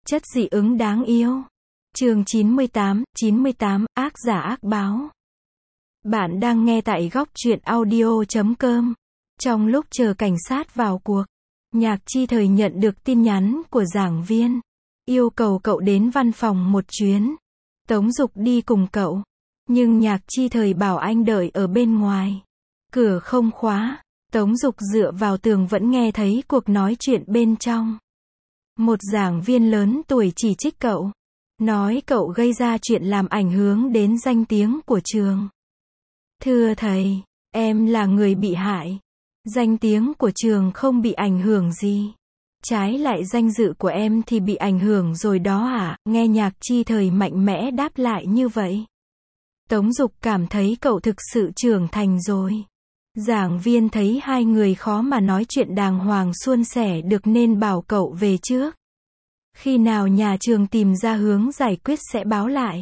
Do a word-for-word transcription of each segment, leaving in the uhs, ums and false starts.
Chất dị ứng đáng yêu. Chương chín mươi tám, chín mươi tám, ác giả ác báo. Bạn đang nghe tại góc truyện audio chấm com. Trong lúc chờ cảnh sát vào cuộc, Nhạc Chi Thời nhận được tin nhắn của giảng viên, yêu cầu cậu đến văn phòng một chuyến. Tống Dục đi cùng cậu, nhưng Nhạc Chi Thời bảo anh đợi ở bên ngoài. Cửa không khóa, Tống Dục dựa vào tường vẫn nghe thấy cuộc nói chuyện bên trong. Một giảng viên lớn tuổi chỉ trích cậu, nói cậu gây ra chuyện làm ảnh hưởng đến danh tiếng của trường. Thưa thầy, em là người bị hại. Danh tiếng của trường không bị ảnh hưởng gì. Trái lại danh dự của em thì bị ảnh hưởng rồi đó hả? Nghe Nhạc Chi Thời mạnh mẽ đáp lại như vậy, Tống Dục cảm thấy cậu thực sự trưởng thành rồi. Giảng viên thấy hai người khó mà nói chuyện đàng hoàng suôn sẻ được nên bảo cậu về trước. Khi nào nhà trường tìm ra hướng giải quyết sẽ báo lại.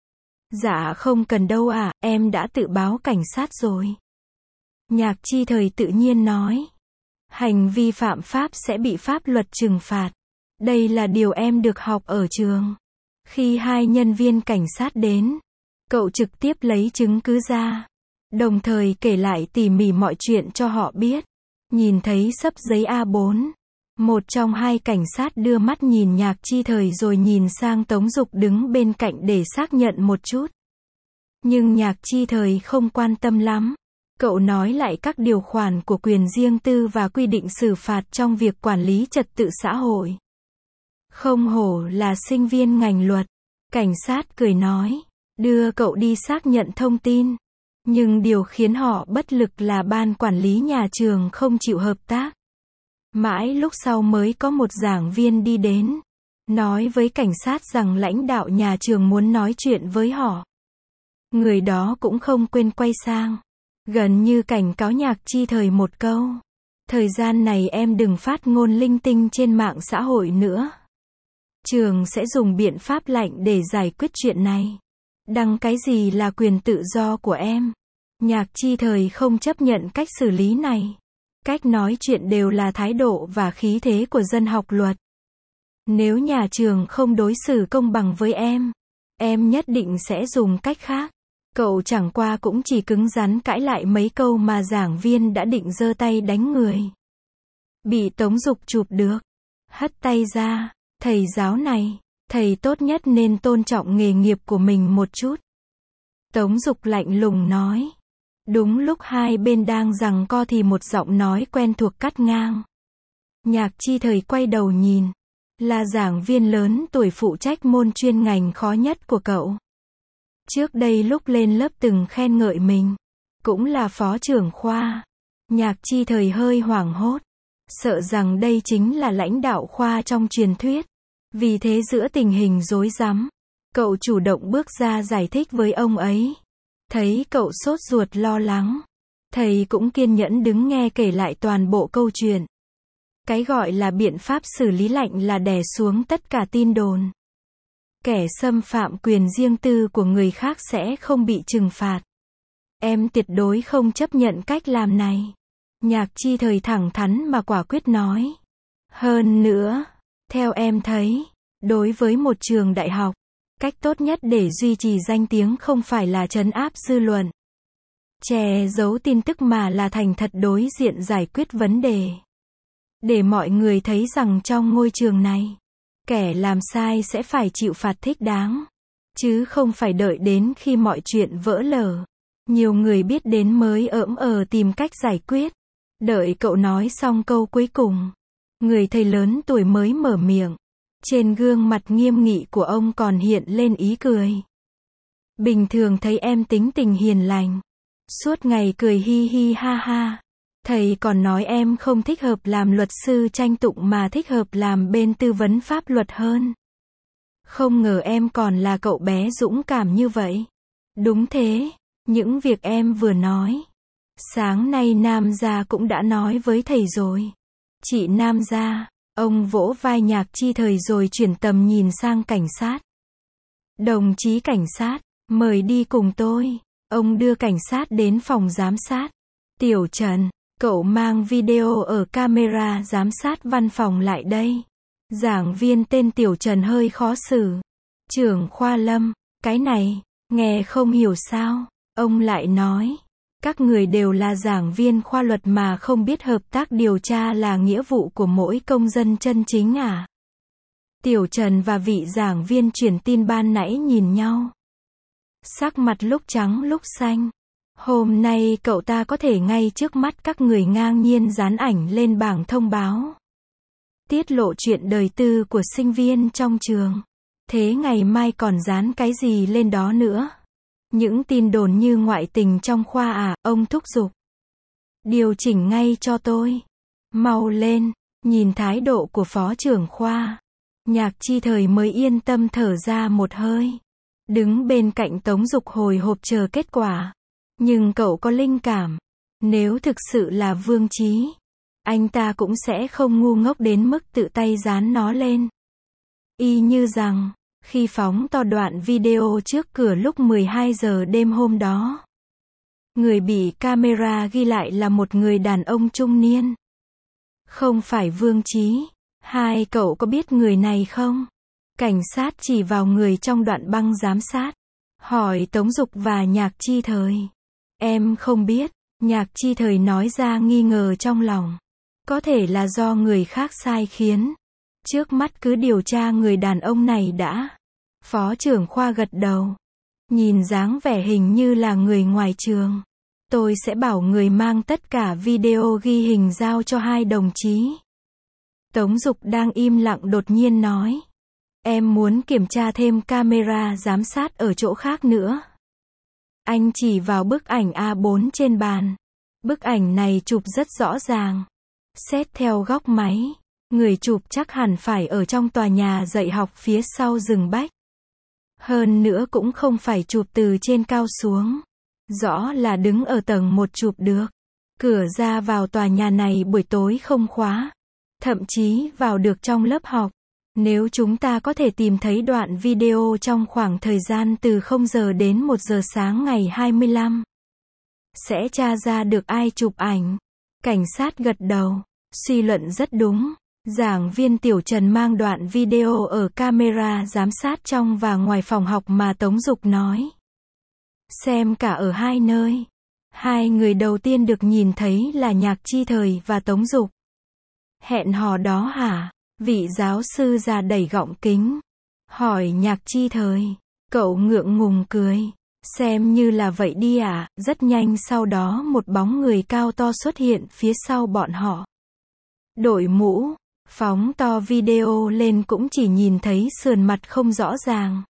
Dạ không cần đâu ạ, à, em đã tự báo cảnh sát rồi. Nhạc Chi Thời tự nhiên nói. Hành vi phạm pháp sẽ bị pháp luật trừng phạt. Đây là điều em được học ở trường. Khi hai nhân viên cảnh sát đến, cậu trực tiếp lấy chứng cứ ra, đồng thời kể lại tỉ mỉ mọi chuyện cho họ biết. Nhìn thấy xấp giấy A bốn, một trong hai cảnh sát đưa mắt nhìn Nhạc Chi Thời rồi nhìn sang Tống Dục đứng bên cạnh để xác nhận một chút. Nhưng Nhạc Chi Thời không quan tâm lắm. Cậu nói lại các điều khoản của quyền riêng tư và quy định xử phạt trong việc quản lý trật tự xã hội. Không hổ là sinh viên ngành luật. Cảnh sát cười nói, đưa cậu đi xác nhận thông tin. Nhưng điều khiến họ bất lực là ban quản lý nhà trường không chịu hợp tác. Mãi lúc sau mới có một giảng viên đi đến, nói với cảnh sát rằng lãnh đạo nhà trường muốn nói chuyện với họ. Người đó cũng không quên quay sang, gần như cảnh cáo Nhạc Chi Thời một câu. Thời gian này em đừng phát ngôn linh tinh trên mạng xã hội nữa. Trường sẽ dùng biện pháp lạnh để giải quyết chuyện này. Đăng cái gì là quyền tự do của em. Nhạc Chi Thời không chấp nhận cách xử lý này. Cách nói chuyện đều là thái độ và khí thế của dân học luật. Nếu nhà trường không đối xử công bằng với em, em nhất định sẽ dùng cách khác. Cậu chẳng qua cũng chỉ cứng rắn cãi lại mấy câu mà giảng viên đã định giơ tay đánh người. Bị Tống Dục chụp được, hất tay ra. Thầy giáo này, thầy tốt nhất nên tôn trọng nghề nghiệp của mình một chút. Tống Dục lạnh lùng nói. Đúng lúc hai bên đang giằng co thì một giọng nói quen thuộc cắt ngang. Nhạc Chi Thời quay đầu nhìn, là giảng viên lớn tuổi phụ trách môn chuyên ngành khó nhất của cậu. Trước đây lúc lên lớp từng khen ngợi mình, cũng là phó trưởng khoa. Nhạc Chi Thời hơi hoảng hốt, sợ rằng đây chính là lãnh đạo khoa trong truyền thuyết. Vì thế giữa tình hình rối rắm, cậu chủ động bước ra giải thích với ông ấy. Thấy cậu sốt ruột lo lắng, thầy cũng kiên nhẫn đứng nghe kể lại toàn bộ câu chuyện. Cái gọi là biện pháp xử lý lạnh là đè xuống tất cả tin đồn. Kẻ xâm phạm quyền riêng tư của người khác sẽ không bị trừng phạt. Em tuyệt đối không chấp nhận cách làm này. Nhạc Chi Thời thẳng thắn mà quả quyết nói. Hơn nữa, theo em thấy, đối với một trường đại học, cách tốt nhất để duy trì danh tiếng không phải là trấn áp dư luận, che giấu tin tức mà là thành thật đối diện giải quyết vấn đề. Để mọi người thấy rằng trong ngôi trường này, kẻ làm sai sẽ phải chịu phạt thích đáng, chứ không phải đợi đến khi mọi chuyện vỡ lở. Nhiều người biết đến mới ỡm ờ tìm cách giải quyết. Đợi cậu nói xong câu cuối cùng, người thầy lớn tuổi mới mở miệng. Trên gương mặt nghiêm nghị của ông còn hiện lên ý cười. Bình thường thấy em tính tình hiền lành, suốt ngày cười hi hi ha ha. Thầy còn nói em không thích hợp làm luật sư tranh tụng mà thích hợp làm bên tư vấn pháp luật hơn. Không ngờ em còn là cậu bé dũng cảm như vậy. Đúng thế, những việc em vừa nói, sáng nay Nam Gia cũng đã nói với thầy rồi. Chị Nam Gia. Ông vỗ vai Nhạc Chi Thời rồi chuyển tầm nhìn sang cảnh sát. Đồng chí cảnh sát, mời đi cùng tôi. Ông đưa cảnh sát đến phòng giám sát. Tiểu Trần, cậu mang video ở camera giám sát văn phòng lại đây. Giảng viên tên Tiểu Trần hơi khó xử. Trưởng khoa Lâm, cái này, nghe không hiểu sao. Ông lại nói, các người đều là giảng viên khoa luật mà không biết hợp tác điều tra là nghĩa vụ của mỗi công dân chân chính à? Tiểu Trần và vị giảng viên truyền tin ban nãy nhìn nhau. Sắc mặt lúc trắng lúc xanh. Hôm nay cậu ta có thể ngay trước mắt các người ngang nhiên dán ảnh lên bảng thông báo. Tiết lộ chuyện đời tư của sinh viên trong trường. Thế ngày mai còn dán cái gì lên đó nữa? Những tin đồn như ngoại tình trong khoa à, ông thúc giục. Điều chỉnh ngay cho tôi. Mau lên, nhìn thái độ của phó trưởng khoa. Nhạc Chi Thời mới yên tâm thở ra một hơi. Đứng bên cạnh Tống Dục hồi hộp chờ kết quả. Nhưng cậu có linh cảm. Nếu thực sự là Vương Chí, anh ta cũng sẽ không ngu ngốc đến mức tự tay dán nó lên. Y như rằng, khi phóng to đoạn video trước cửa lúc mười hai giờ đêm hôm đó, người bị camera ghi lại là một người đàn ông trung niên. Không phải Vương Chí. Hai cậu có biết người này không? Cảnh sát chỉ vào người trong đoạn băng giám sát. Hỏi Tống Dục và Nhạc Chi Thời. Em không biết. Nhạc Chi Thời nói ra nghi ngờ trong lòng. Có thể là do người khác sai khiến. Trước mắt cứ điều tra người đàn ông này đã. Phó trưởng khoa gật đầu. Nhìn dáng vẻ hình như là người ngoài trường. Tôi sẽ bảo người mang tất cả video ghi hình giao cho hai đồng chí. Tống Dục đang im lặng đột nhiên nói. Em muốn kiểm tra thêm camera giám sát ở chỗ khác nữa. Anh chỉ vào bức ảnh A bốn trên bàn. Bức ảnh này chụp rất rõ ràng. Xét theo góc máy, người chụp chắc hẳn phải ở trong tòa nhà dạy học phía sau rừng bách. Hơn nữa cũng không phải chụp từ trên cao xuống. Rõ là đứng ở tầng một chụp được. Cửa ra vào tòa nhà này buổi tối không khóa. Thậm chí vào được trong lớp học. Nếu chúng ta có thể tìm thấy đoạn video trong khoảng thời gian từ không giờ đến một giờ sáng ngày hai mươi lăm, sẽ tra ra được ai chụp ảnh. Cảnh sát gật đầu. Suy luận rất đúng. Giảng viên Tiểu Trần mang đoạn video ở camera giám sát trong và ngoài phòng học mà Tống Dục nói. Xem cả ở hai nơi. Hai người đầu tiên được nhìn thấy là Nhạc Chi Thời và Tống Dục. Hẹn hò đó hả? Vị giáo sư già đẩy gọng kính. Hỏi Nhạc Chi Thời. Cậu ngượng ngùng cười. Xem như là vậy đi à? Rất nhanh sau đó một bóng người cao to xuất hiện phía sau bọn họ. Đội mũ. Phóng to video lên cũng chỉ nhìn thấy sườn mặt không rõ ràng.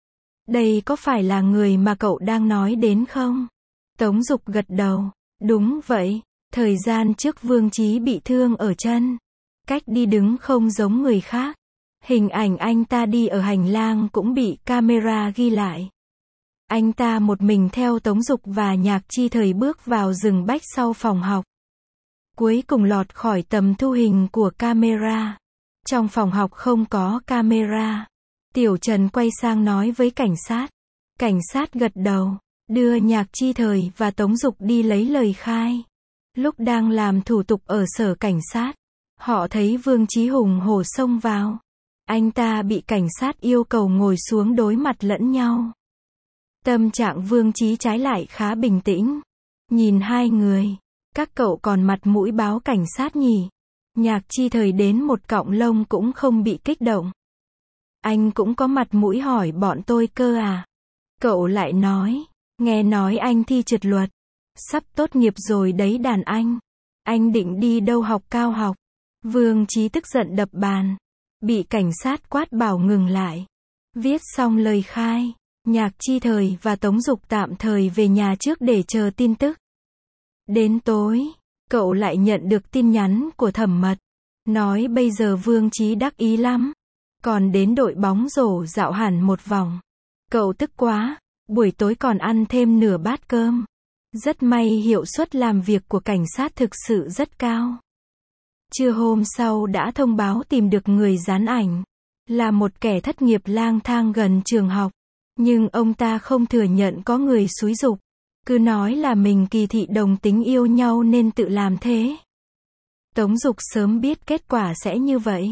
Đây có phải là người mà cậu đang nói đến không? Tống Dục gật đầu. Đúng vậy. Thời gian trước Vương Chí bị thương ở chân. Cách đi đứng không giống người khác. Hình ảnh anh ta đi ở hành lang cũng bị camera ghi lại. Anh ta một mình theo Tống Dục và Nhạc Chi Thời bước vào rừng bách sau phòng học. Cuối cùng lọt khỏi tầm thu hình của camera. Trong phòng học không có camera. Tiểu Trần quay sang nói với cảnh sát. Cảnh sát gật đầu. Đưa Nhạc Chi Thời và Tống Dục đi lấy lời khai. Lúc đang làm thủ tục ở sở cảnh sát, họ thấy Vương Chí hùng hổ xông vào. Anh ta bị cảnh sát yêu cầu ngồi xuống đối mặt lẫn nhau. Tâm trạng Vương Chí trái lại khá bình tĩnh. Nhìn hai người, các cậu còn mặt mũi báo cảnh sát nhỉ? Nhạc Chi Thời đến một cọng lông cũng không bị kích động. Anh cũng có mặt mũi hỏi bọn tôi cơ à? Cậu lại nói, nghe nói anh thi trượt luật. Sắp tốt nghiệp rồi đấy đàn anh. Anh định đi đâu học cao học? Vương Chí tức giận đập bàn. Bị cảnh sát quát bảo ngừng lại. Viết xong lời khai, Nhạc Chi Thời và Tống Dục tạm thời về nhà trước để chờ tin tức. Đến tối, cậu lại nhận được tin nhắn của Thẩm Mật. Nói bây giờ Vương Chí đắc ý lắm. Còn đến đội bóng rổ dạo hẳn một vòng. Cậu tức quá, buổi tối còn ăn thêm nửa bát cơm. Rất may hiệu suất làm việc của cảnh sát thực sự rất cao. Trưa hôm sau đã thông báo tìm được người dán ảnh. Là một kẻ thất nghiệp lang thang gần trường học. Nhưng ông ta không thừa nhận có người xúi giục. Cứ nói là mình kỳ thị đồng tính yêu nhau nên tự làm thế. Tống Dục sớm biết kết quả sẽ như vậy.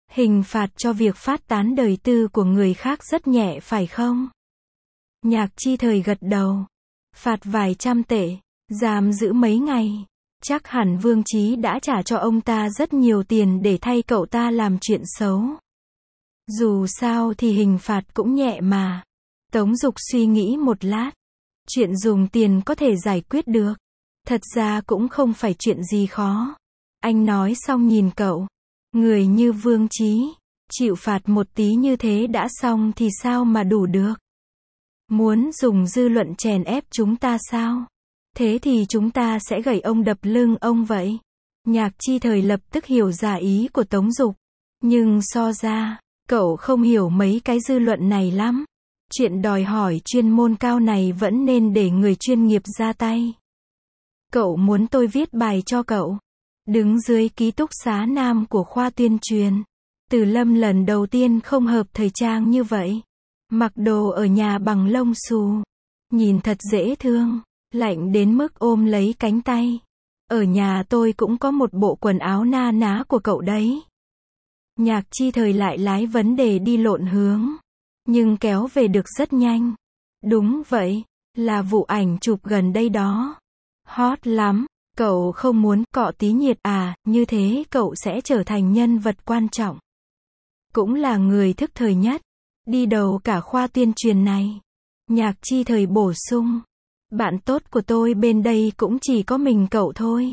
Hình phạt cho việc phát tán đời tư của người khác rất nhẹ phải không? Nhạc Chi Thời gật đầu. Phạt vài trăm tệ, giam giữ mấy ngày. Chắc hẳn Vương Chí đã trả cho ông ta rất nhiều tiền để thay cậu ta làm chuyện xấu. Dù sao thì hình phạt cũng nhẹ mà. Tống Dục suy nghĩ một lát. Chuyện dùng tiền có thể giải quyết được. Thật ra cũng không phải chuyện gì khó. Anh nói xong nhìn cậu. Người như Vương Chí, chịu phạt một tí như thế đã xong thì sao mà đủ được. Muốn dùng dư luận chèn ép chúng ta sao? Thế thì chúng ta sẽ gẩy ông đập lưng ông vậy. Nhạc Chi Thời lập tức hiểu ra ý của Tống Dục. Nhưng so ra, cậu không hiểu mấy cái dư luận này lắm. Chuyện đòi hỏi chuyên môn cao này vẫn nên để người chuyên nghiệp ra tay. Cậu muốn tôi viết bài cho cậu. Đứng dưới ký túc xá nam của khoa tuyên truyền. Từ Lâm lần đầu tiên không hợp thời trang như vậy. Mặc đồ ở nhà bằng lông xù. Nhìn thật dễ thương. Lạnh đến mức ôm lấy cánh tay. Ở nhà tôi cũng có một bộ quần áo na ná của cậu đấy. Nhạc Chi Thời lại lái vấn đề đi lộn hướng. Nhưng kéo về được rất nhanh. Đúng vậy, là vụ ảnh chụp gần đây đó. Hot lắm, cậu không muốn cọ tí nhiệt à, như thế cậu sẽ trở thành nhân vật quan trọng. Cũng là người thức thời nhất. Đi đầu cả khoa tuyên truyền này. Nhạc Chi Thời bổ sung. Bạn tốt của tôi bên đây cũng chỉ có mình cậu thôi.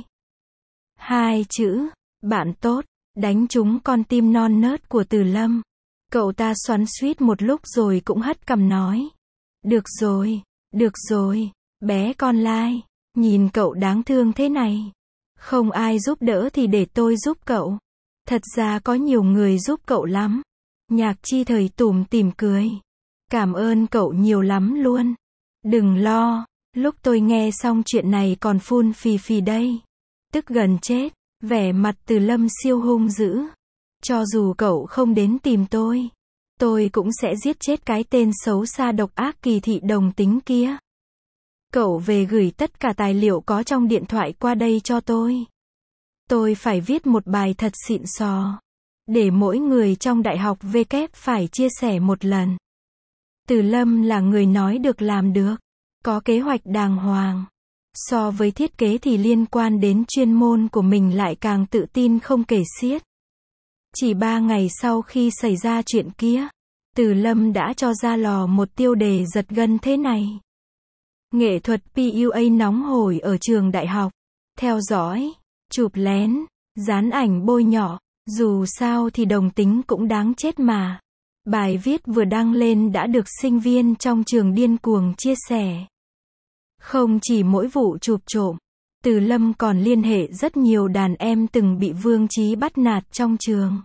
Hai chữ, bạn tốt, đánh trúng con tim non nớt của Từ Lâm. Cậu ta xoắn xuýt một lúc rồi cũng hất cằm nói. Được rồi, được rồi, bé con lai, nhìn cậu đáng thương thế này. Không ai giúp đỡ thì để tôi giúp cậu. Thật ra có nhiều người giúp cậu lắm. Nhạc Chi Thời tủm tỉm cười. Cảm ơn cậu nhiều lắm luôn. Đừng lo, lúc tôi nghe xong chuyện này còn phun phì phì đây. Tức gần chết, vẻ mặt Từ Lâm siêu hung dữ. Cho dù cậu không đến tìm tôi, tôi cũng sẽ giết chết cái tên xấu xa độc ác Kỳ Thị Đồng Tính kia. Cậu về gửi tất cả tài liệu có trong điện thoại qua đây cho tôi. Tôi phải viết một bài thật xịn sò. Để mỗi người trong đại học V kép phải chia sẻ một lần. Từ Lâm là người nói được làm được. Có kế hoạch đàng hoàng. So với thiết kế thì liên quan đến chuyên môn của mình lại càng tự tin không kể xiết. Chỉ ba ngày sau khi xảy ra chuyện kia, Từ Lâm đã cho ra lò một tiêu đề giật gân thế này. Nghệ thuật pê u a nóng hổi ở trường đại học. Theo dõi, chụp lén, dán ảnh bôi nhọ. Dù sao thì đồng tính cũng đáng chết mà. Bài viết vừa đăng lên đã được sinh viên trong trường điên cuồng chia sẻ. Không chỉ mỗi vụ chụp trộm, Từ Lâm còn liên hệ rất nhiều đàn em từng bị Vương Chí bắt nạt trong trường.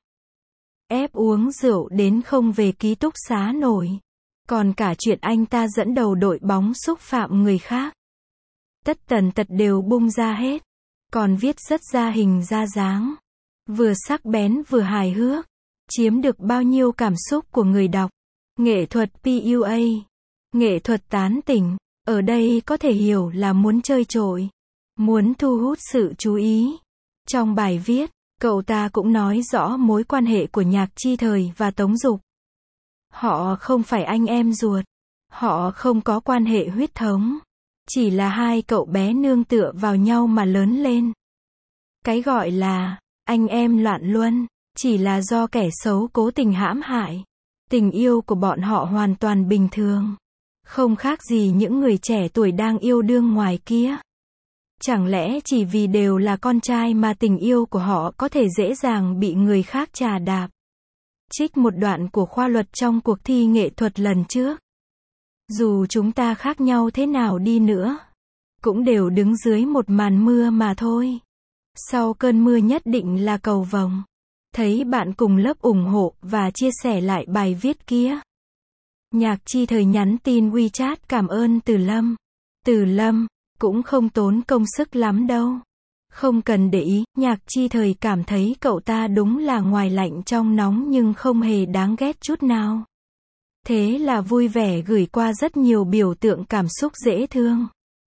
Ép uống rượu đến không về ký túc xá nổi. Còn cả chuyện anh ta dẫn đầu đội bóng xúc phạm người khác. Tất tần tật đều bung ra hết. Còn viết rất ra hình ra dáng. Vừa sắc bén vừa hài hước. Chiếm được bao nhiêu cảm xúc của người đọc. Nghệ thuật pê u a. Nghệ thuật tán tỉnh. Ở đây có thể hiểu là muốn chơi trội. Muốn thu hút sự chú ý. Trong bài viết, cậu ta cũng nói rõ mối quan hệ của Nhạc Chi Thời và Tống Dục. Họ không phải anh em ruột. Họ không có quan hệ huyết thống. Chỉ là hai cậu bé nương tựa vào nhau mà lớn lên. Cái gọi là anh em loạn luân, chỉ là do kẻ xấu cố tình hãm hại. Tình yêu của bọn họ hoàn toàn bình thường. Không khác gì những người trẻ tuổi đang yêu đương ngoài kia. Chẳng lẽ chỉ vì đều là con trai mà tình yêu của họ có thể dễ dàng bị người khác chà đạp? Trích một đoạn của khoa luật trong cuộc thi nghệ thuật lần trước. Dù chúng ta khác nhau thế nào đi nữa, cũng đều đứng dưới một màn mưa mà thôi. Sau cơn mưa nhất định là cầu vồng. Thấy bạn cùng lớp ủng hộ và chia sẻ lại bài viết kia. Nhạc Chi Thời nhắn tin WeChat cảm ơn Từ Lâm. Từ Lâm, cũng không tốn công sức lắm đâu. Không cần để ý, Nhạc Chi Thời cảm thấy cậu ta đúng là ngoài lạnh trong nóng nhưng không hề đáng ghét chút nào. Thế là vui vẻ gửi qua rất nhiều biểu tượng cảm xúc dễ thương.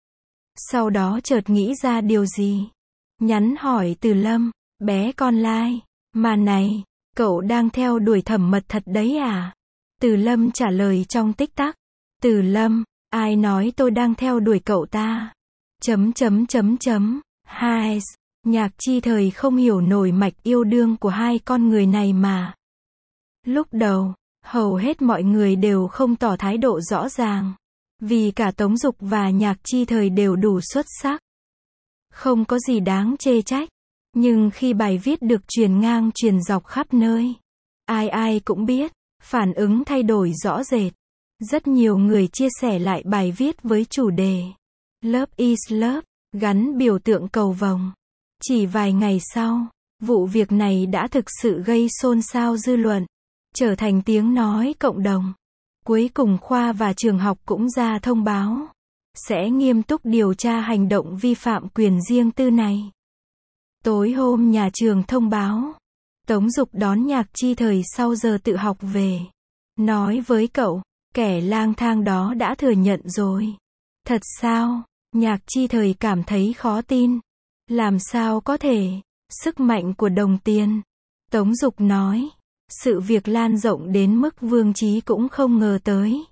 Sau đó chợt nghĩ ra điều gì. Nhắn hỏi Từ Lâm, bé con lai, mà này, Cậu đang theo đuổi Thẩm Mật thật đấy à? Từ Lâm trả lời trong tích tắc. Từ Lâm, ai nói tôi đang theo đuổi cậu ta? Chấm chấm chấm chấm. Hai, Nhạc Chi Thời không hiểu nổi mạch yêu đương của hai con người này mà. Lúc đầu, hầu hết mọi người đều không tỏ thái độ rõ ràng. Vì cả Tống Dục và Nhạc Chi Thời đều đủ xuất sắc. Không có gì đáng chê trách. Nhưng khi bài viết được truyền ngang truyền dọc khắp nơi, ai ai cũng biết, phản ứng thay đổi rõ rệt. Rất nhiều người chia sẻ lại bài viết với chủ đề Love is Love, gắn biểu tượng cầu vồng. Chỉ vài ngày sau, vụ việc này đã thực sự gây xôn xao dư luận, trở thành tiếng nói cộng đồng. Cuối cùng khoa và trường học cũng ra thông báo, sẽ nghiêm túc điều tra hành động vi phạm quyền riêng tư này. Tối hôm nhà trường thông báo, Tống Dục đón Nhạc Chi Thời sau giờ tự học về. Nói với cậu, kẻ lang thang đó đã thừa nhận rồi. Thật sao? Nhạc Chi Thời cảm thấy khó tin. Làm sao có thể? Sức mạnh của đồng tiền. Tống Dục nói, sự việc lan rộng đến mức Vương Chí cũng không ngờ tới.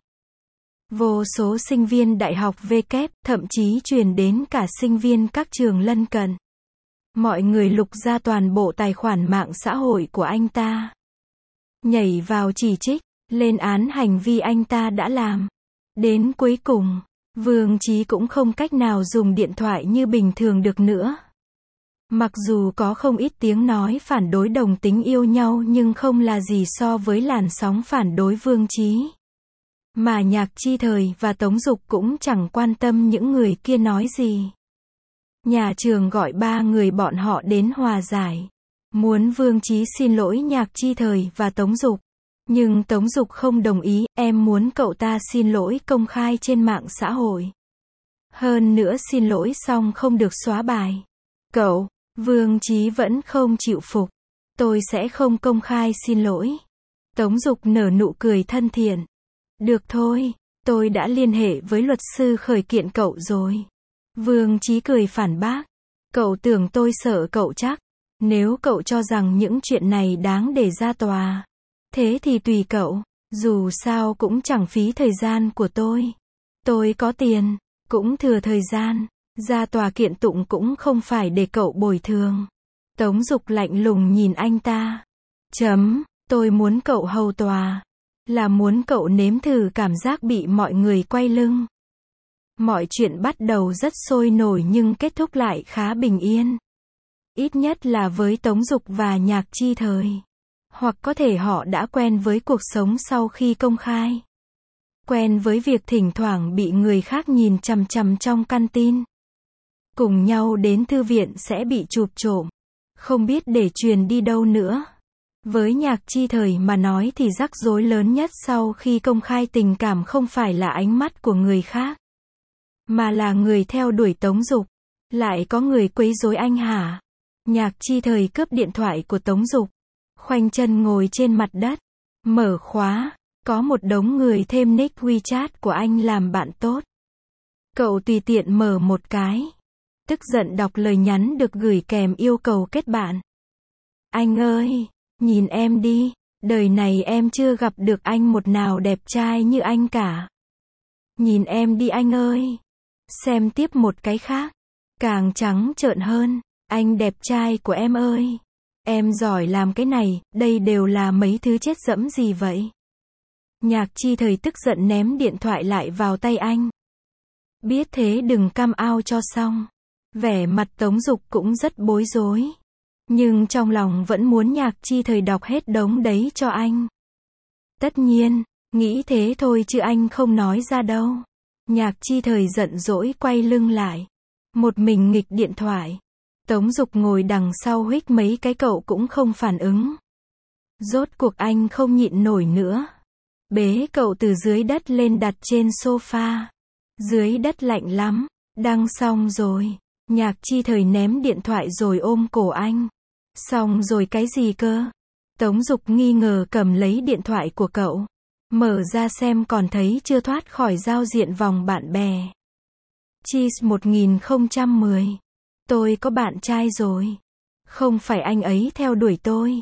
Vô số sinh viên đại học V kép, thậm chí truyền đến cả sinh viên các trường lân cận. Mọi người lục ra toàn bộ tài khoản mạng xã hội của anh ta. Nhảy vào chỉ trích, lên án hành vi anh ta đã làm. Đến cuối cùng, Vương Chí cũng không cách nào dùng điện thoại như bình thường được nữa. Mặc dù có không ít tiếng nói phản đối đồng tính yêu nhau nhưng không là gì so với làn sóng phản đối Vương Chí. Mà Nhạc Chi Thời và Tống Dục cũng chẳng quan tâm những người kia nói gì. Nhà trường gọi ba người bọn họ đến hòa giải. Muốn Vương Chí xin lỗi Nhạc Chi Thời và Tống Dục. Nhưng Tống Dục không đồng ý, em muốn cậu ta xin lỗi công khai trên mạng xã hội. Hơn nữa xin lỗi xong không được xóa bài. Cậu, Vương Chí vẫn không chịu phục. Tôi sẽ không công khai xin lỗi. Tống Dục nở nụ cười thân thiện. Được thôi, tôi đã liên hệ với luật sư khởi kiện cậu rồi. Vương Chí cười phản bác. Cậu tưởng tôi sợ cậu chắc. Nếu cậu cho rằng những chuyện này đáng để ra tòa, thế thì tùy cậu. Dù sao cũng chẳng phí thời gian của tôi. Tôi có tiền, cũng thừa thời gian. Ra tòa kiện tụng cũng không phải để cậu bồi thường. Tống Dục lạnh lùng nhìn anh ta. Chấm, tôi muốn cậu hầu tòa. Là muốn cậu nếm thử cảm giác bị mọi người quay lưng. Mọi chuyện bắt đầu rất sôi nổi nhưng kết thúc lại khá bình yên. Ít nhất là với Tống Dục và Nhạc Chi Thời. Hoặc có thể họ đã quen với cuộc sống sau khi công khai. Quen với việc thỉnh thoảng bị người khác nhìn chằm chằm trong căn tin. Cùng nhau đến thư viện sẽ bị chụp trộm. Không biết để truyền đi đâu nữa. Với Nhạc Chi Thời mà nói thì rắc rối lớn nhất sau khi công khai tình cảm không phải là ánh mắt của người khác, mà là người theo đuổi Tống Dục. Lại có người quấy rối anh hả? Nhạc Chi Thời cướp điện thoại của Tống Dục. Khoanh chân ngồi trên mặt đất. Mở khóa. Có một đống người thêm nick WeChat của anh làm bạn tốt. Cậu tùy tiện mở một cái. Tức giận đọc lời nhắn được gửi kèm yêu cầu kết bạn. Anh ơi, nhìn em đi. Đời này em chưa gặp được anh một nào đẹp trai như anh cả. Nhìn em đi anh ơi. Xem tiếp một cái khác. Càng trắng trợn hơn. Anh đẹp trai của em ơi. Em giỏi làm cái này, đây đều là mấy thứ chết dẫm gì vậy? Nhạc Chi Thời tức giận ném điện thoại lại vào tay anh. Biết thế đừng cam ao cho xong. Vẻ mặt Tống Dục cũng rất bối rối. Nhưng trong lòng vẫn muốn Nhạc Chi Thời đọc hết đống đấy cho anh. Tất nhiên, nghĩ thế thôi chứ anh không nói ra đâu. Nhạc Chi Thời giận dỗi quay lưng lại. Một mình nghịch điện thoại. Tống Dục ngồi đằng sau huých mấy cái cậu cũng không phản ứng. Rốt cuộc anh không nhịn nổi nữa. Bế cậu từ dưới đất lên đặt trên sofa. Dưới đất lạnh lắm. Đăng xong rồi. Nhạc Chi Thời ném điện thoại rồi ôm cổ anh. Xong rồi cái gì cơ? Tống Dục nghi ngờ cầm lấy điện thoại của cậu. Mở ra xem còn thấy chưa thoát khỏi giao diện vòng bạn bè. Cheese một nghìn không trăm mười. Tôi có bạn trai rồi. Không phải anh ấy theo đuổi tôi.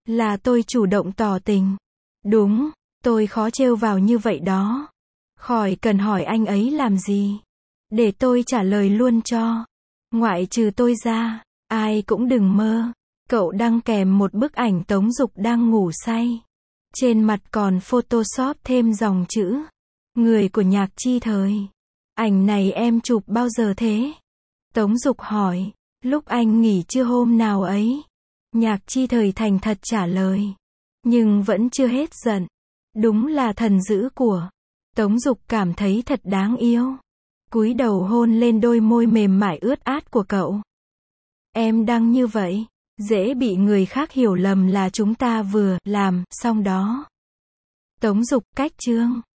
Là tôi chủ động tỏ tình. Đúng, tôi khó trêu vào như vậy đó. Khỏi cần hỏi anh ấy làm gì. Để tôi trả lời luôn cho. Ngoại trừ tôi ra, ai cũng đừng mơ. Cậu đăng kèm một bức ảnh Tống Dục đang ngủ say. Trên mặt còn photoshop thêm dòng chữ. Người của Nhạc Chi Thời. Ảnh này em chụp bao giờ thế? Tống Dục hỏi. Lúc anh nghỉ trưa hôm nào ấy. Nhạc Chi Thời thành thật trả lời. Nhưng vẫn chưa hết giận. Đúng là thần dữ của. Tống Dục cảm thấy thật đáng yêu. Cúi đầu hôn lên đôi môi mềm mại ướt át của cậu. Em đăng như vậy, dễ bị người khác hiểu lầm là chúng ta vừa làm xong đó. Tống Dục cách chương